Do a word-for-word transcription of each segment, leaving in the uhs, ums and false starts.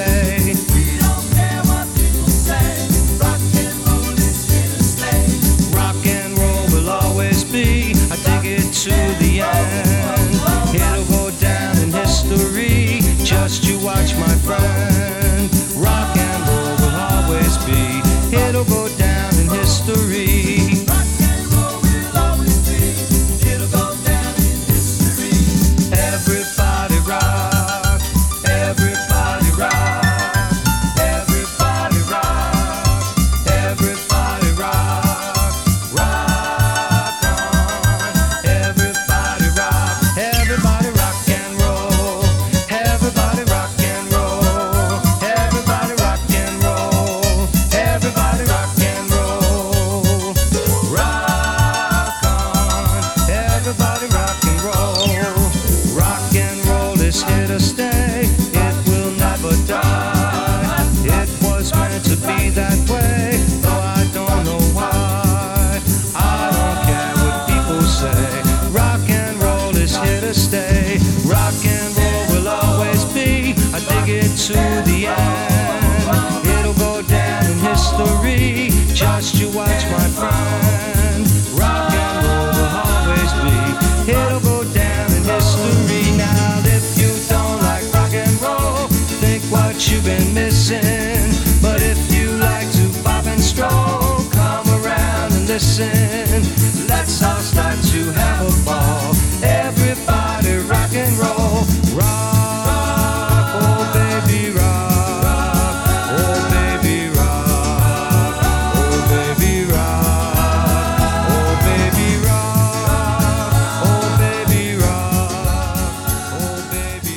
stay. We don't care what people say. Rock and roll is here to stay. Rock and roll will always be. I dig it to the end. It'll go down in history. Just you watch, my friend. Rock and roll will always be. It'll go down in history. Rock and roll will always be. It'll go down in history. Everybody rock. Everybody rock. Everybody rock. Everybody rock. Rock on. Everybody rock. Everybody rock and roll. Everybody rock and roll. Everybody rock and roll. Everybody rock and roll. Rock on. Everybody rock and roll. Rock and roll is here to stay. It will never die. It was meant to be that way, though I don't know why. I don't care what people say. Rock and roll is here to stay. Rock and roll will always be. I dig it to the end. It'll go down in history. Just you watch, my friend. Rock and roll will always be. It'll go down in history. Now, if you don't like rock and roll, think what you've been missing. But if you like to pop and stroll, come around and listen. Let's all start to have a ball. Everybody rock and roll. Rock, oh baby rock. Oh baby rock. Oh baby rock. Oh baby rock. Oh baby rock. Oh baby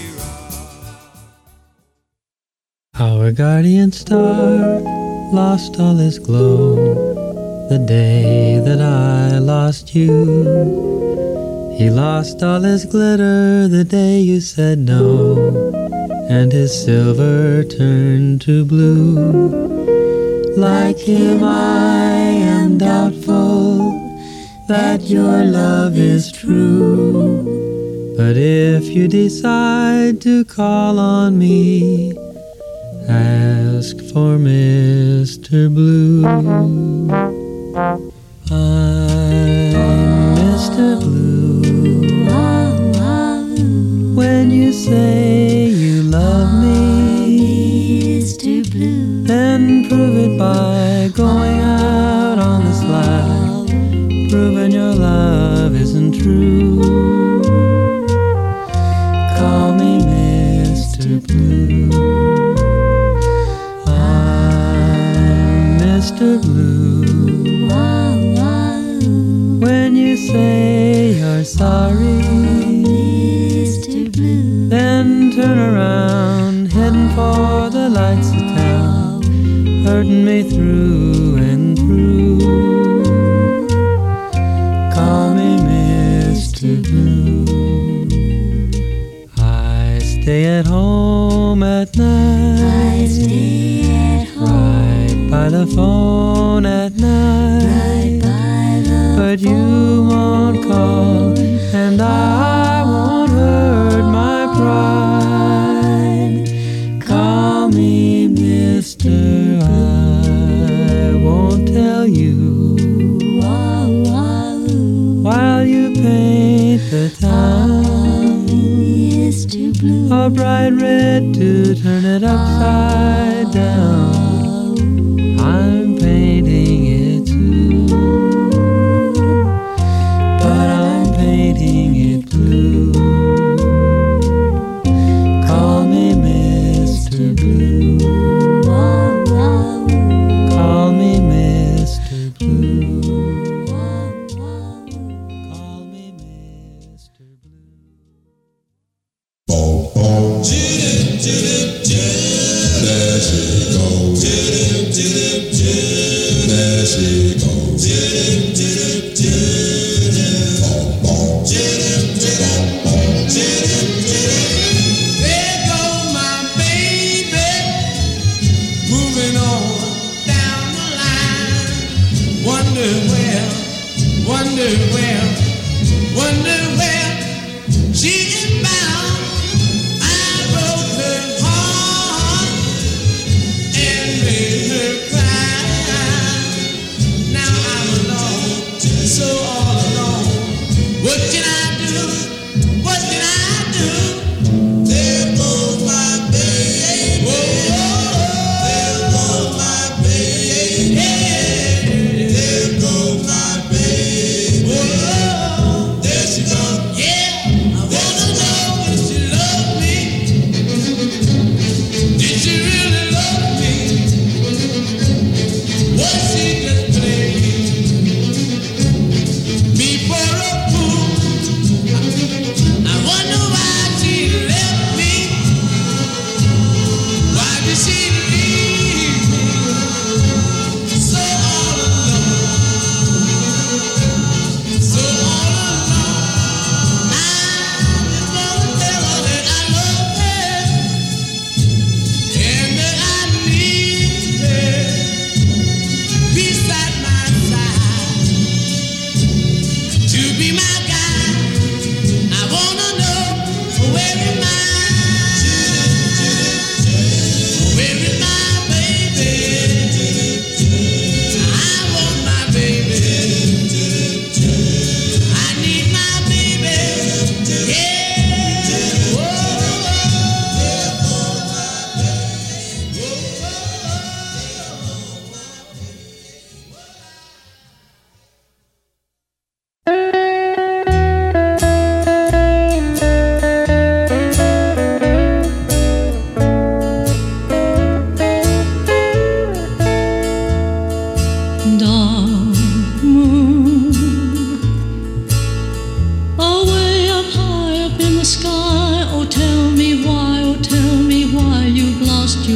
rock. Our guardian star lost all his glow the day that I lost you. He lost all his glitter the day you said no, and his silver turned to blue. Like him I am doubtful that your love is true. But if you decide to call on me, ask for Mister Blue. I'm Mister Blue. When you say you love me, Mister Blue, then prove it by going out on the slide, proving your love isn't true. Call me Mister Blue. I'm Mister Blue. When you say you're sorry, Mister Blue, then turn around, heading for the lights of town, hurting me through and through. Call me Mister Blue. I stay at home at night, I stay at home right by the phone at night, right by the but you won't call, and I won't hurt my pride. Call me Mister I won't tell you while you paint the town Mister Blue, a bright red to turn it upside down. I'm painting it too, but I'm painting it blue. Call me Mister Blue. Call me Mister Blue. Call me Mister Blue. There she goes. There she goes. There goes my baby, moving on down the line. Wonder where, wonder where, wonder where she is bound. I wrote her heart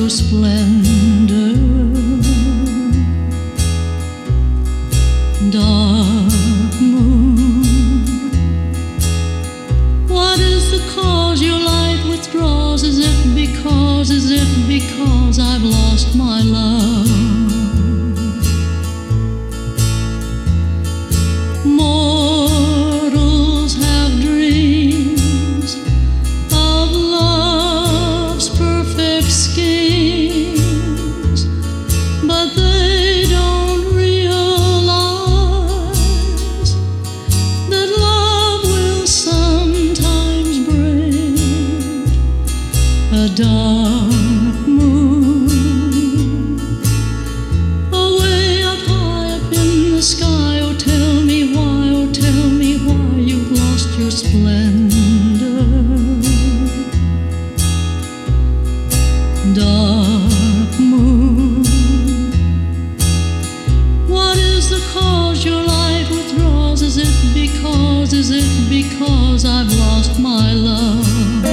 splendor. Dark moon, what is the cause your light withdraws? Is it because, is it because I've lost my love? Mortals have dreams of love's perfect schemes, but they don't realize that love will sometimes bring a dark moon. Away up high up in the sky, oh tell me why, oh tell me why you've lost your splendor. Dark moon, what is the cause your light withdraws? Is it because, is it because I've lost my love?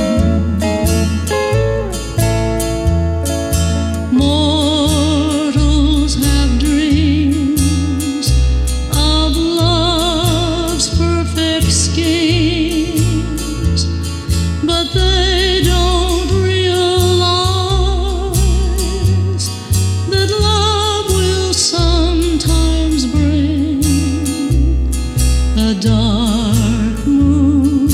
Mortals have dreams of love's perfect schemes, but they don't realize that love will sometimes bring a dark moon.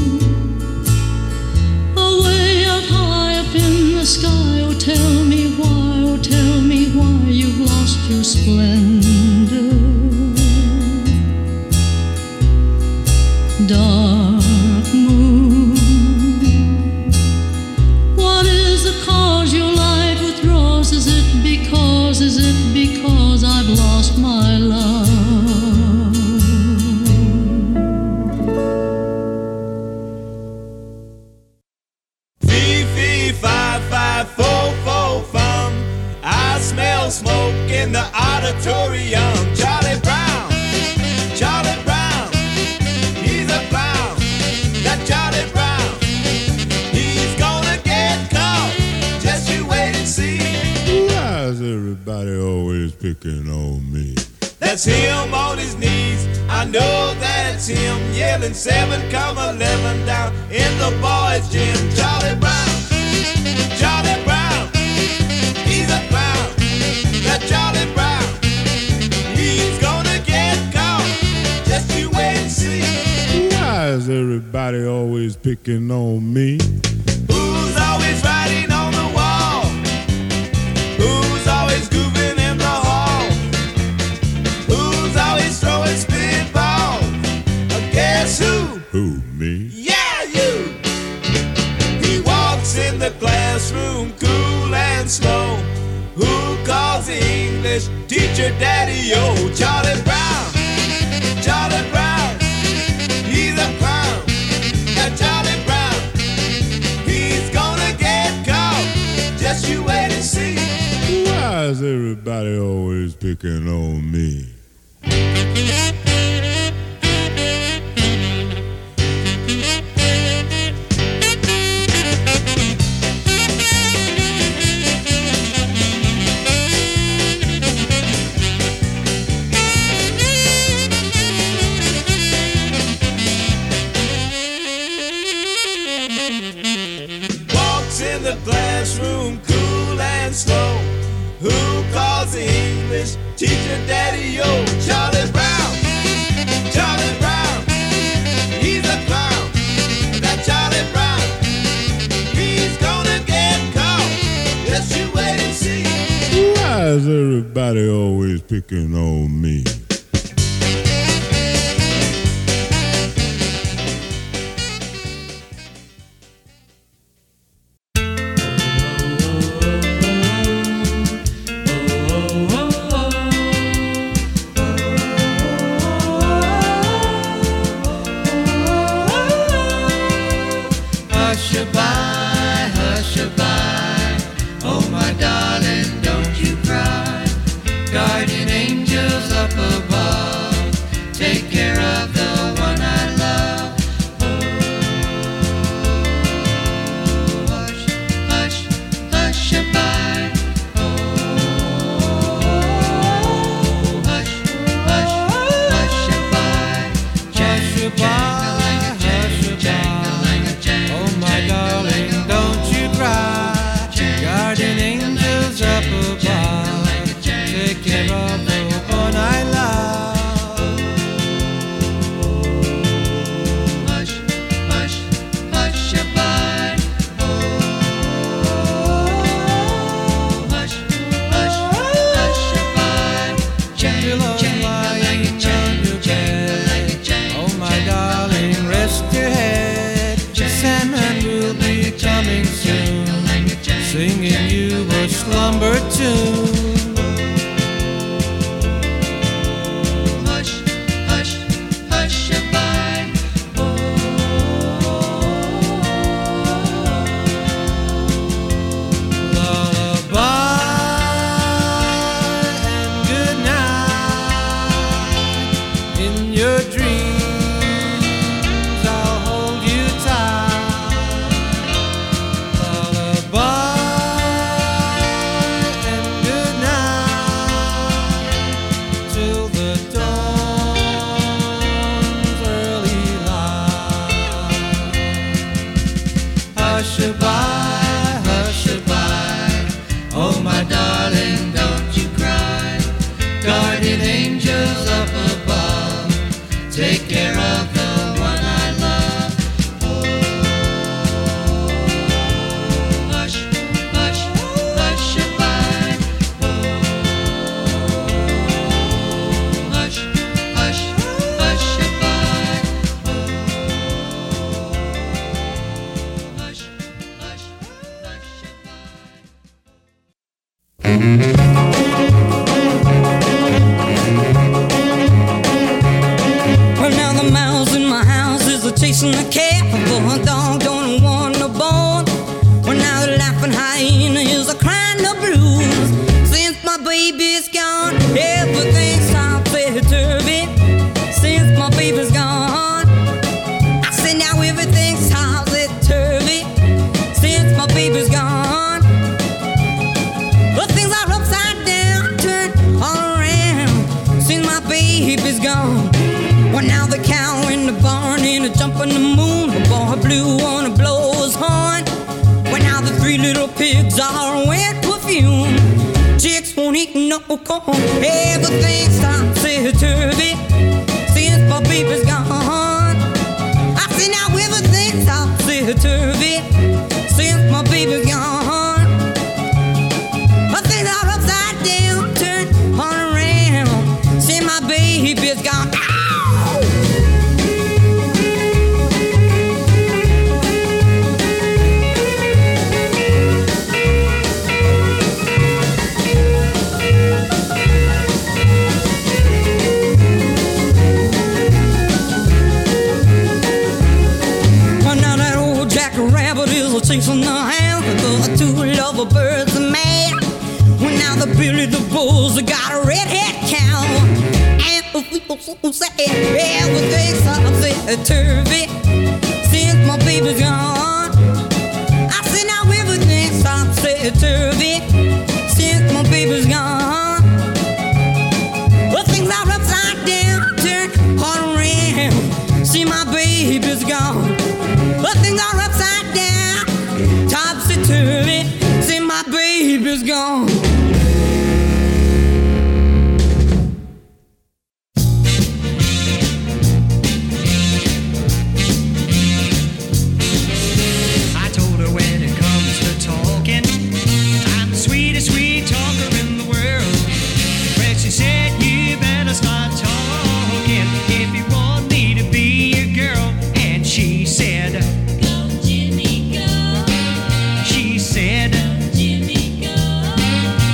Away up high up in the sky, oh tell me why, oh tell me why you've lost your splendor. Dark moon, what is the cause your light withdraws? Is it because, is it because I've lost my love? Fee, fee, fi, fi, fo, fo, fum. I smell smoke in the auditorium. Charlie Brown, Charlie Brown, he's a clown. That Charlie Brown, he's gonna get caught. Just you wait and see. Why is everybody always picking on me? That's him on his knees. I know that's him yelling seven comma eleven down in the boys' gym. Charlie Brown, Charlie Brown, he's a clown. That Charlie Brown, he's gonna get caught. Just you wait and see. Why is everybody always picking on me? Who's always writing on the wall? Who's always grooving in the hall? Who's always throwing spitballs? Uh, Guess who? Who, me? Yeah, you! He walks in the classroom cool and slow. Who calls the English teacher daddy-o? Charlie Brown, Charlie Brown, he's a clown. That Charlie Brown, he's gonna get caught. Just you wait and see. Why is everybody always picking on me? Walks in the classroom cool and slow. Who calls the English teacher daddy-o? Charlie Brown, Charlie Brown, he's a clown. That Charlie Brown, he's gonna get caught. Just you wait and see. Why is everybody always picking on me? Hush-a-bye, hush-a-bye. Oh, my darling, don't you cry. Guardian angels up above. you a slumber tune. Hush, hush, hush-a-bye. Lullaby and good night. In your dreams I'll hold you tight. Lullaby and good night till the dawn's early light. Hush-a-bye, hush-a-bye, oh my darling, don't you cry. Guardian angels up above, take care of the one I love. Hush, hush, hush-a-bye. Hush, hush, hush-a-bye. Hush, hush, Well, now the mouse in my house is a chasing the cat. The dog don't want no bone. Well, now the laughing hyena is a crying the blues. Since my baby's gone, everything's topsy-turvy. Since my baby's gone, I say now everything's topsy-turvy. Since my baby's gone, the things are upside down, turned all around. Since my baby's gone. Well, now the cow in the barn and a jump in the moon. The boy blue wanna blow his horn. Well, now the three little pigs are wet perfume. Chicks won't eat no corn. Everything's topsy-turvy since my baby's gone. I say now everything's topsy-turvy since my baby's gone. But things are upside down, turned all around since my baby's gone. Chasing the hound, the two lover birds are mad. Well, now the Billy the Bulls got a red-head cow. And the people so sad, everything's topsy-turvy since my baby's gone. I say now everything's topsy-turvy since my baby's gone. Well, things are upside down, turned all around. See, my baby's gone. Well, things are upside down, topsy-turvy. See, my baby's gone. I told her when it comes to talking, I'm the sweetest sweet talker in the world. Well, she said, you better start talking if you want me to be your girl. And she said, Go, Jimmy, go. she said, Jimmy, go.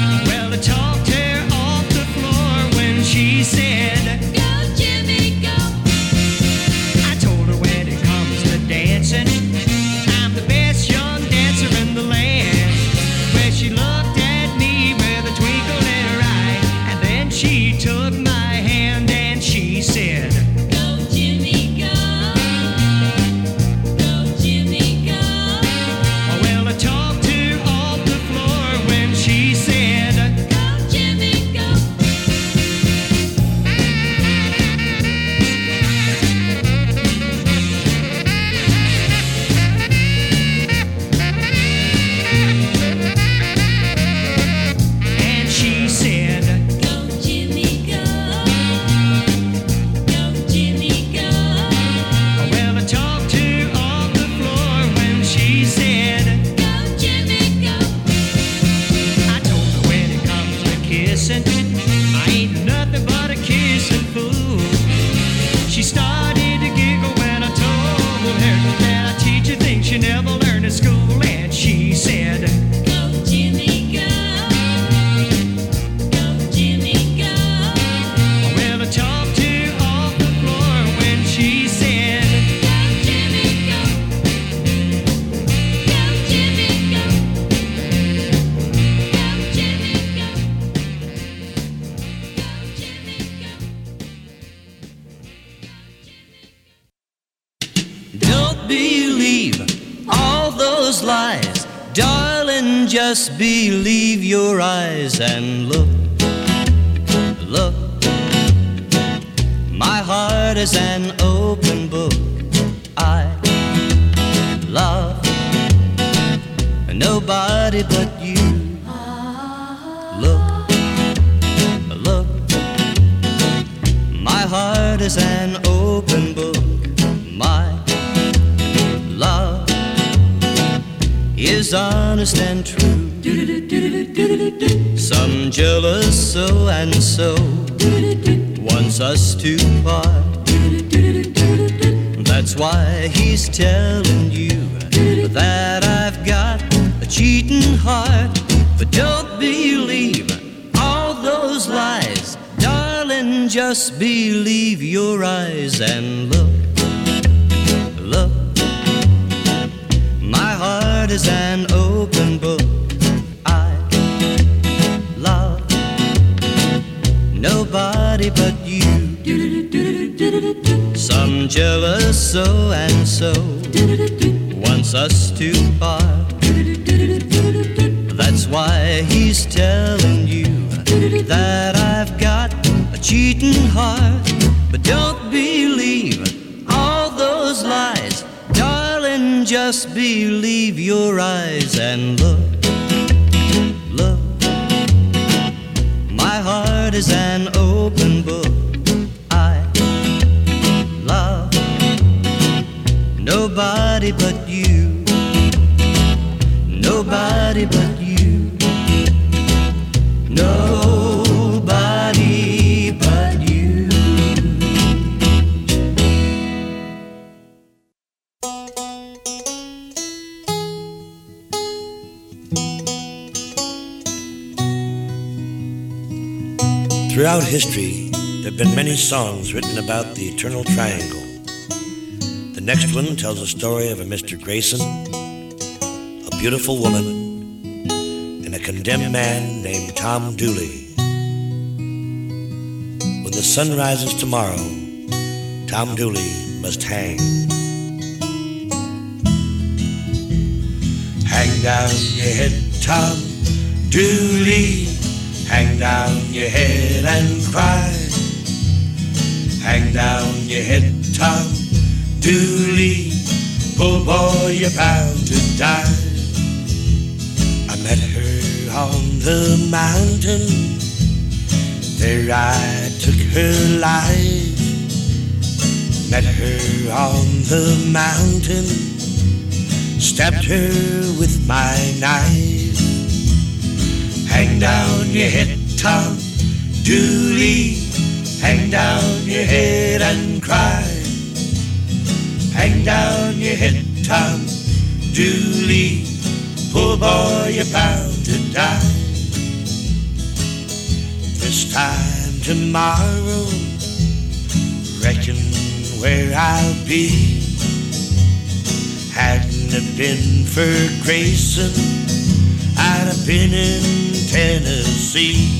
just believe your eyes and look, look. My heart is an open book. I love nobody but you. Look, look. My heart is an open book. My love is honest and true. Some jealous so and so wants us to part. That's why he's telling you that I've got a cheating heart. But don't believe all those lies, darling, just believe your eyes and look, look. My heart is an open book. I love nobody but you. Some jealous so and so wants us to part. That's why he's telling you that I've got a cheating heart. But don't believe all those lies, darling, just believe your eyes and look, look. My heart is an open book. I love nobody but you. Nobody but you. Nobody but you. Throughout history, there have been many songs written about the Eternal Triangle. The next one tells a story of a Mister Grayson, a beautiful woman, and a condemned man named Tom Dooley. When the sun rises tomorrow, Tom Dooley must hang. Hang down your head, Tom Dooley. Hang down your head and cry. Hang down your head, Tom Dooley. Poor boy, you're bound to die. I met her on the mountain. There I took her life. Met her on the mountain. Stabbed her with my knife. Hang down your head, Tom Dooley. Hang down your head and cry. Hang down your head, Tom Dooley. Poor boy, you're bound to die. This time tomorrow, reckon where I'll be. Hadn't it been for Grayson, I'd have been in Tennessee.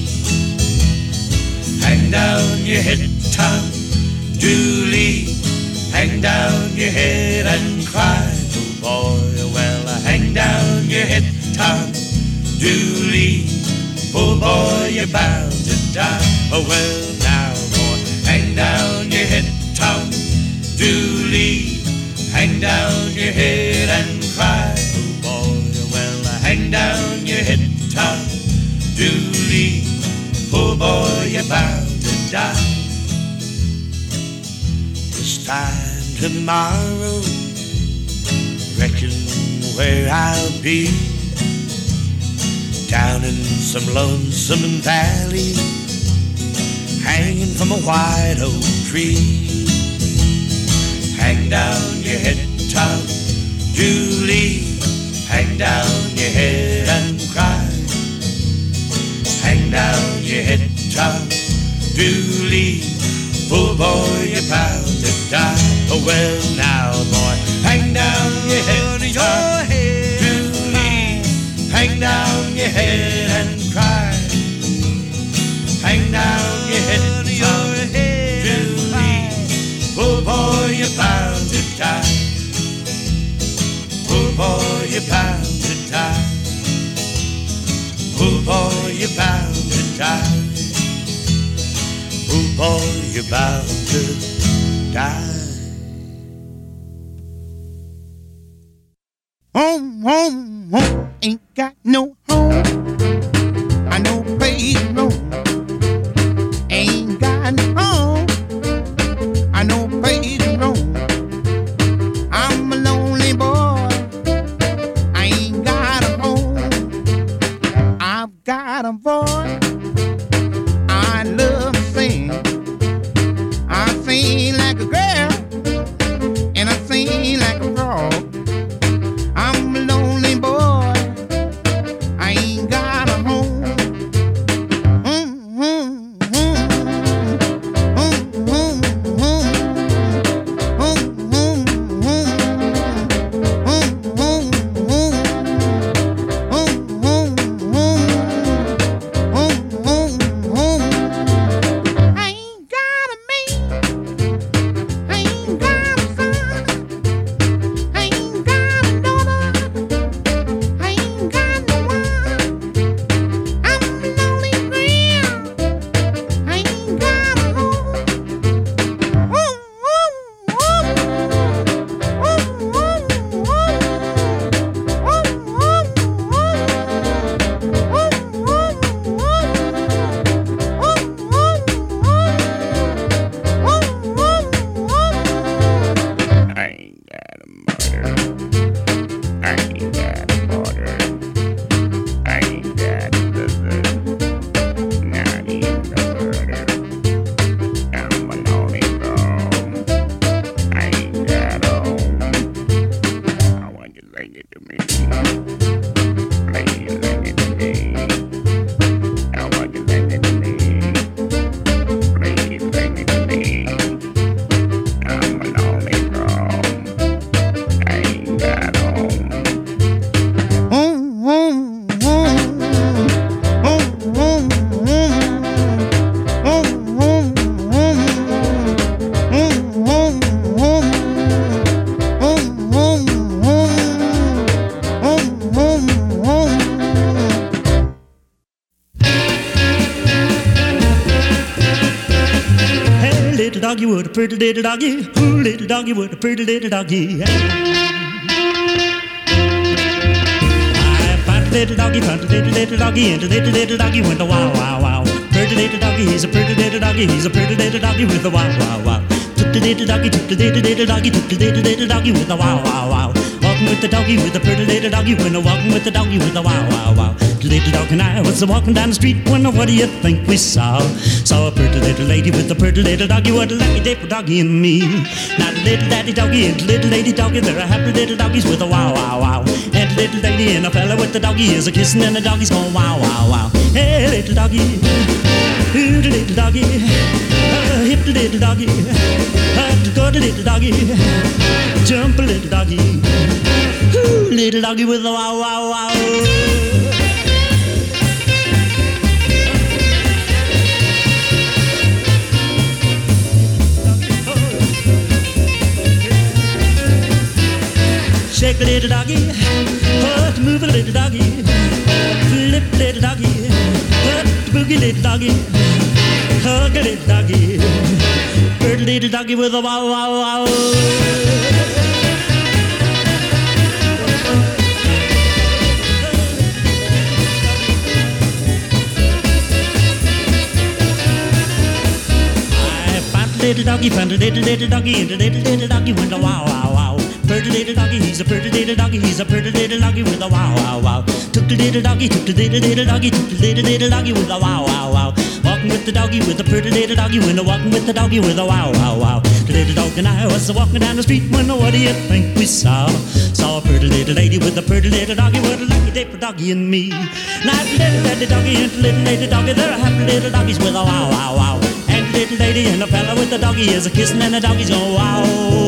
Hang down your head, Tom Dooley. Hang down your head and cry. Oh boy, well, hang down your head, Tom Dooley. Poor boy, you're bound to die. Oh well, now boy, hang down your head, Tom Dooley. Hang down your head and cry. Oh boy, well, hang down your head, Tom Dooley. Poor boy, you're bound to die. This time tomorrow, reckon where I'll be. Down in some lonesome valley, hanging from a white oak tree. Hang down your head, Tom Dooley. Hang down your head and cry. Hang down your head, Tom Dooley. Poor boy, you're bound to die. Oh well, now boy, hang down your head, Tom Dooley. Hang down your head and cry. Hang down your head, Tom Dooley. Poor boy, you're bound to die. Poor boy, you're bound to die. you're bound to die. Oh boy, you're bound to die. Home, home, home, ain't got no home. I know place to roam. Ain't got no home. I know place to roam. I'm a lonely boy. I ain't got a home. I've got a voice. I love to sing. I sing like a girl, and I sing like a frog. I'm a lonely boy. I ain't got a home. Doggy with a pretty little doggy, ooh, little doggy with a pretty little doggy. I found a little doggy, found a little little doggy, and a little little doggy went a wow wow wow. Pretty little doggy, he's a pretty little doggy, he's a pretty little doggy with a wow wow wow. Took the little doggy, took the little little doggy, took the little little doggy with a wow wow wow. Walking with the doggy, with the pretty little doggy, when a walking with the doggy with a wow wow wow. The little dog and I was walking down the street when what do you think we saw? Saw a pretty little lady with a pretty little doggy, what a lucky day for doggy and me. Now the little daddy doggy and the little lady doggy, they're a happy little doggies with a wow wow wow. And the little lady and a fella with the doggy is a kissing and the doggy's going wow wow wow. Hey little doggy, ooh the little doggy, uh, hip the little doggy, uh, go the little doggy, jump a little doggy, ooh little doggy with a wow wow wow. Shake a little doggy, oh, move a little doggy, flip a little doggy, oh, boogie little doggy, hug a little doggy, bird little doggy with a wow wow wow. I found a little doggy, found a little little doggy, and a little little doggy went a wow wow wow. Pretty little doggy, he's a pretty little doggy, he's a pretty little doggy with a wow wow wow. Took the little doggy, took the little little doggy, took the little little doggy with a wow wow wow. Walking with the doggy, with the pretty little doggy, when walking with the doggy with a wow wow wow. The little dog and I was walking down the street when what do you think we saw? Saw a pretty little lady with a pretty little doggy, what a lucky day for doggy and me. Now the little daddy doggy and the little lady doggy, they're a happy little doggies with a wow wow wow. And the little lady and the fella with the doggy is a kissing and the doggies go wow.